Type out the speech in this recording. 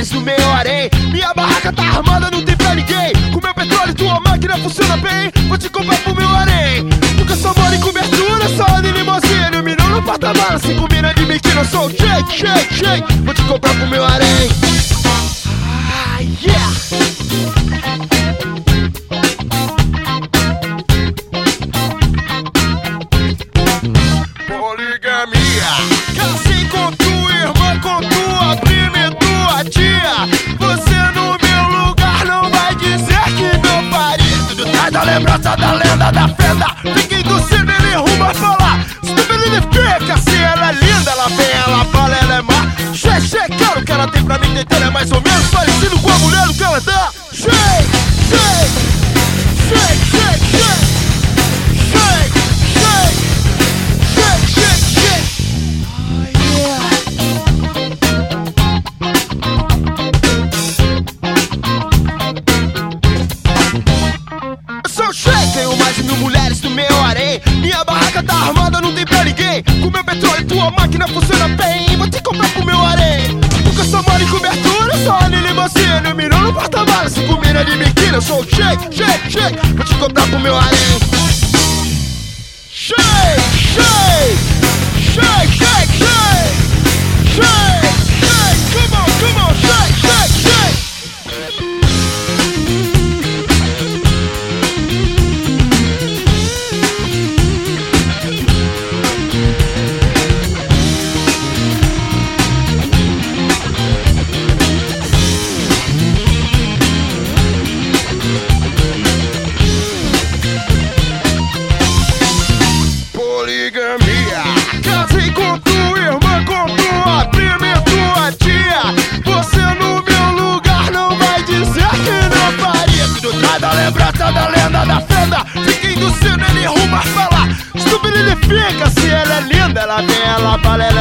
mulheres no meu harém. Minha barraca tá armada, não tem pra ninguém. Com meu petróleo tua máquina funciona bem. Vou te comprar pro meu harém. Nunca só moro em cobertura, só ando em limousine. Mirou no porta-malas, 5 mina de biquíni. Eu sou o shake, shake, shake. Vou te comprar pro meu harém. Ah, yeah. Poligamia. Casei com tua irmã, com tua prima e tua tia. Você no meu lugar não vai dizer que não faria. Tudo traz da lembrança da lenda da fenda. Fiquem do cima, ele rumo a falar. Stupid ele fica, se ela é linda, ela vem, ela fala, ela é má. Shake, cara, o que ela tem pra mim dentro é mais ou menos parecido com a mulher do que ela dá. Shake, shake, shake, shake, shake. Tenho mais de 1000 mulheres no meu harém. Minha barraca tá armada, não tem pra ninguém. Com meu petróleo tua máquina funciona bem. Vou te comprar pro meu harém. Nunca só moro em cobertura, só ando em limousine. Mirou no porta-malas, 5 mina de biquíni. Eu sou o shake, shake, shake. Vou te comprar pro meu harém. Shake, shake, shake, shake, shake. Shake, shake, come on, shake, shake, shake. Casei com tua irmã, com tua prima e tua tia. Você no meu lugar não vai dizer que não faria. Tudo traz da lembrança da lenda da fenda. Fiquem do sino, ele rumo a falar. Stupid ele fica, se ela é linda, ela vem, ela fala,